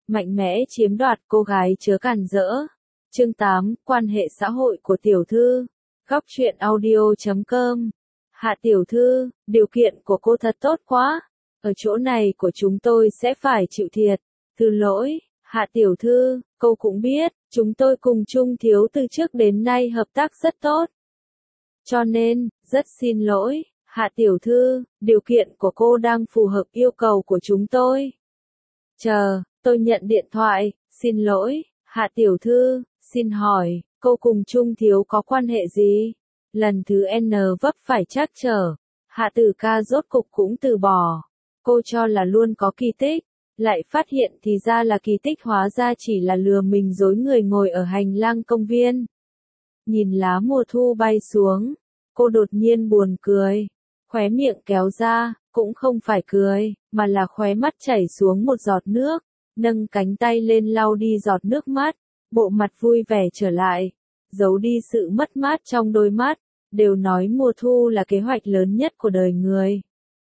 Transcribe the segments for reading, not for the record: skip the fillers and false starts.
mạnh mẽ chiếm đoạt cô gái chớ càn rỡ. Chương 8, quan hệ xã hội của tiểu thư. Góc truyện audio.com. Hạ tiểu thư, điều kiện của cô thật tốt quá. Ở chỗ này của chúng tôi sẽ phải chịu thiệt. Thứ lỗi, Hạ tiểu thư, cô cũng biết, chúng tôi cùng Trung thiếu từ trước đến nay hợp tác rất tốt. Cho nên, rất xin lỗi, Hạ tiểu thư, điều kiện của cô đang phù hợp yêu cầu của chúng tôi. Chờ, tôi nhận điện thoại, xin lỗi, Hạ tiểu thư, xin hỏi, cô cùng Trung thiếu có quan hệ gì? Lần thứ N vấp phải trắc trở, Hạ tử ca rốt cục cũng từ bỏ. Cô cho là luôn có kỳ tích, lại phát hiện thì ra là kỳ tích hóa ra chỉ là lừa mình dối người ngồi ở hành lang công viên. Nhìn lá mùa thu bay xuống, cô đột nhiên buồn cười, khóe miệng kéo ra, cũng không phải cười, mà là khóe mắt chảy xuống một giọt nước, nâng cánh tay lên lau đi giọt nước mắt, bộ mặt vui vẻ trở lại, giấu đi sự mất mát trong đôi mắt, đều nói mùa thu là kế hoạch lớn nhất của đời người.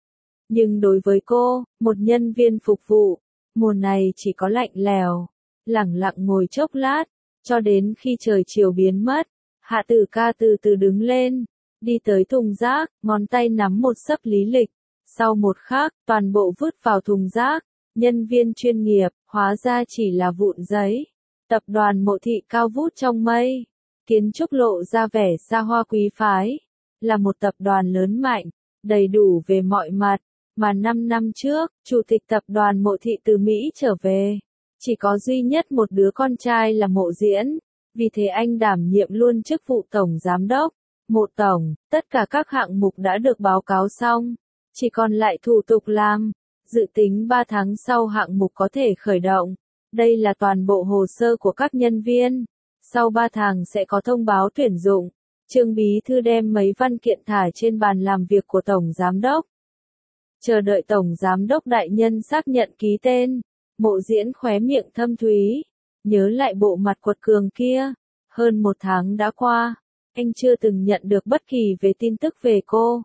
Nhưng đối với cô, một nhân viên phục vụ, mùa này chỉ có lạnh lèo, lẳng lặng ngồi chốc lát, cho đến khi trời chiều biến mất, Hạ tử ca từ từ đứng lên, đi tới thùng rác, ngón tay nắm một xấp lý lịch, sau một khắc, toàn bộ vứt vào thùng rác, nhân viên chuyên nghiệp, hóa ra chỉ là vụn giấy. Tập đoàn Mộ Thị cao vút trong mây, kiến trúc lộ ra vẻ xa hoa quý phái, là một tập đoàn lớn mạnh, đầy đủ về mọi mặt, mà 5 năm trước, chủ tịch tập đoàn Mộ Thị từ Mỹ trở về, chỉ có duy nhất một đứa con trai là Mộ Diễn, vì thế anh đảm nhiệm luôn chức vụ tổng giám đốc. Mộ tổng, tất cả các hạng mục đã được báo cáo xong, chỉ còn lại thủ tục làm, dự tính 3 tháng sau hạng mục có thể khởi động. Đây là toàn bộ hồ sơ của các nhân viên, sau 3 tháng sẽ có thông báo tuyển dụng. Trương bí thư đem mấy văn kiện thả trên bàn làm việc của tổng giám đốc. Chờ đợi tổng giám đốc đại nhân xác nhận ký tên, Mộ Diễn khóe miệng thâm thúy, nhớ lại bộ mặt quật cường kia, hơn 1 tháng đã qua. Anh chưa từng nhận được bất kỳ về tin tức về cô.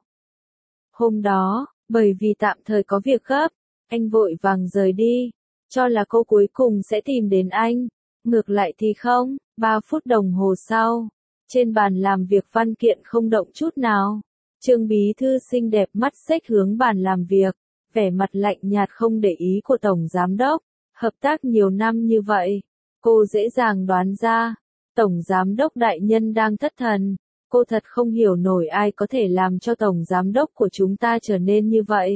Hôm đó, bởi vì tạm thời có việc gấp, anh vội vàng rời đi, cho là cô cuối cùng sẽ tìm đến anh. Ngược lại thì không, 3 phút đồng hồ sau, trên bàn làm việc văn kiện không động chút nào. Trương bí thư xinh đẹp mắt xếch hướng bàn làm việc, vẻ mặt lạnh nhạt không để ý của tổng giám đốc. Hợp tác nhiều năm như vậy, cô dễ dàng đoán ra. Tổng giám đốc đại nhân đang thất thần, cô thật không hiểu nổi ai có thể làm cho tổng giám đốc của chúng ta trở nên như vậy.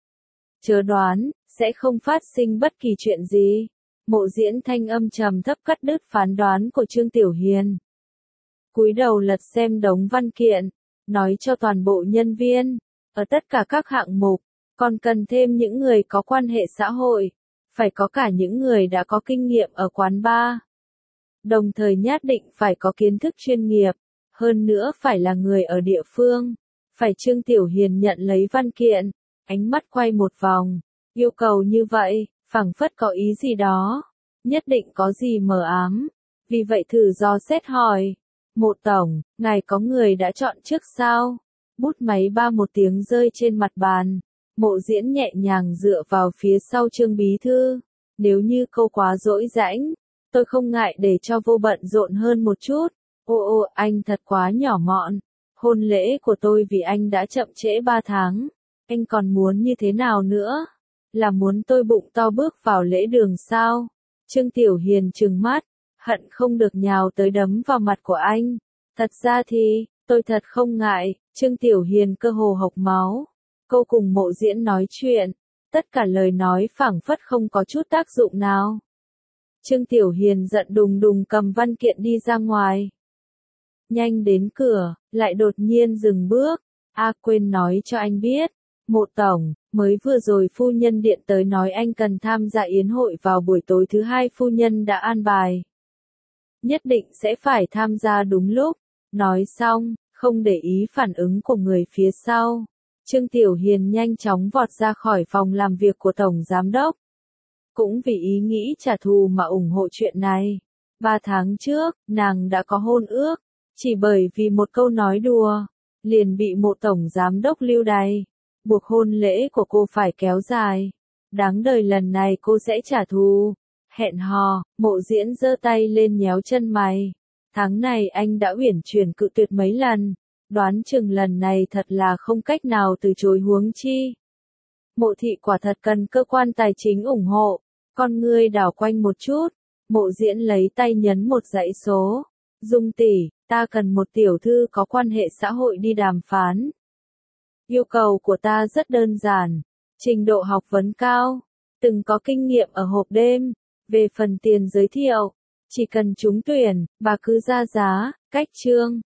Chớ đoán, sẽ không phát sinh bất kỳ chuyện gì. Mộ Diễn thanh âm trầm thấp cắt đứt phán đoán của Trương Tiểu Hiền. Cúi đầu lật xem đống văn kiện, nói cho toàn bộ nhân viên, ở tất cả các hạng mục, còn cần thêm những người có quan hệ xã hội, phải có cả những người đã có kinh nghiệm ở quán bar. Đồng thời nhất định phải có kiến thức chuyên nghiệp, hơn nữa phải là người ở địa phương. Phải Trương Tiểu Hiền nhận lấy văn kiện, ánh mắt quay một vòng, yêu cầu như vậy, phảng phất có ý gì đó, nhất định có gì mờ ám, vì vậy thử dò xét hỏi, Mộ tổng, ngài có người đã chọn trước sao? Bút máy ba một tiếng rơi trên mặt bàn, Mộ Diễn nhẹ nhàng dựa vào phía sau Trương bí thư, nếu như câu quá dỗi dãnh, tôi không ngại để cho vô bận rộn hơn một chút. Ô anh thật quá nhỏ mọn. Hôn lễ của tôi vì anh đã chậm trễ 3 tháng. Anh còn muốn như thế nào nữa? Là muốn tôi bụng to bước vào lễ đường sao? Trương Tiểu Hiền trừng mắt, hận không được nhào tới đấm vào mặt của anh. Thật ra thì, tôi thật không ngại. Trương Tiểu Hiền cơ hồ hộc máu. Cô cùng Mộ Diễn nói chuyện, tất cả lời nói phảng phất không có chút tác dụng nào. Trương Tiểu Hiền giận đùng đùng cầm văn kiện đi ra ngoài. Nhanh đến cửa, lại đột nhiên dừng bước. Quên nói cho anh biết. Mộ tổng, mới vừa rồi phu nhân điện tới nói anh cần tham gia yến hội vào buổi tối thứ 2 phu nhân đã an bài. Nhất định sẽ phải tham gia đúng lúc. Nói xong, không để ý phản ứng của người phía sau. Trương Tiểu Hiền nhanh chóng vọt ra khỏi phòng làm việc của tổng giám đốc. Cũng vì ý nghĩ trả thù mà ủng hộ chuyện này. 3 tháng trước, nàng đã có hôn ước, chỉ bởi vì một câu nói đùa, liền bị Mộ tổng giám đốc lưu đày, buộc hôn lễ của cô phải kéo dài. Đáng đời lần này cô sẽ trả thù. Hẹn hò, Mộ Diễn giơ tay lên nhéo chân mày. Tháng này anh đã uyển chuyển cự tuyệt mấy lần, đoán chừng lần này thật là không cách nào từ chối huống chi. Mộ thị quả thật cần cơ quan tài chính ủng hộ, con ngươi đảo quanh một chút, Mộ Diễn lấy tay nhấn một dãy số. Dung tỷ, ta cần một tiểu thư có quan hệ xã hội đi đàm phán. Yêu cầu của ta rất đơn giản, trình độ học vấn cao, từng có kinh nghiệm ở hộp đêm, về phần tiền giới thiệu, chỉ cần trúng tuyển, bà cứ ra giá, cách chương.